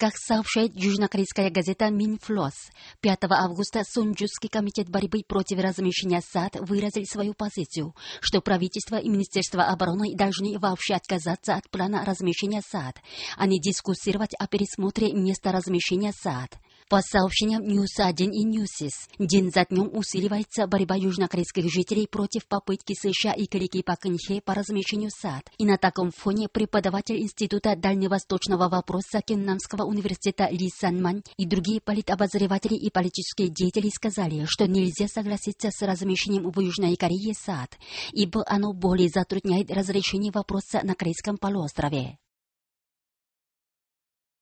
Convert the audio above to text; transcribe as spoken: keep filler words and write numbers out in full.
Как сообщает южнокорейская газета Минфлос, пятого августа Сонджусский комитет борьбы против размещения САД выразил свою позицию, что правительство и Министерство обороны должны вообще отказаться от плана размещения САД, а не дискуссировать о пересмотре места размещения САД. По сообщениям Ньюс один и Ньюсис, день за днем усиливается борьба южнокорейских жителей против попытки США и Кореи Пак Кын Хе по размещению САД. И на таком фоне преподаватель Института дальневосточного вопроса Кеннамского университета Ли Санман и другие политобозреватели и политические деятели сказали, что нельзя согласиться с размещением в Южной Корее САД, ибо оно более затрудняет разрешение вопроса на Корейском полуострове.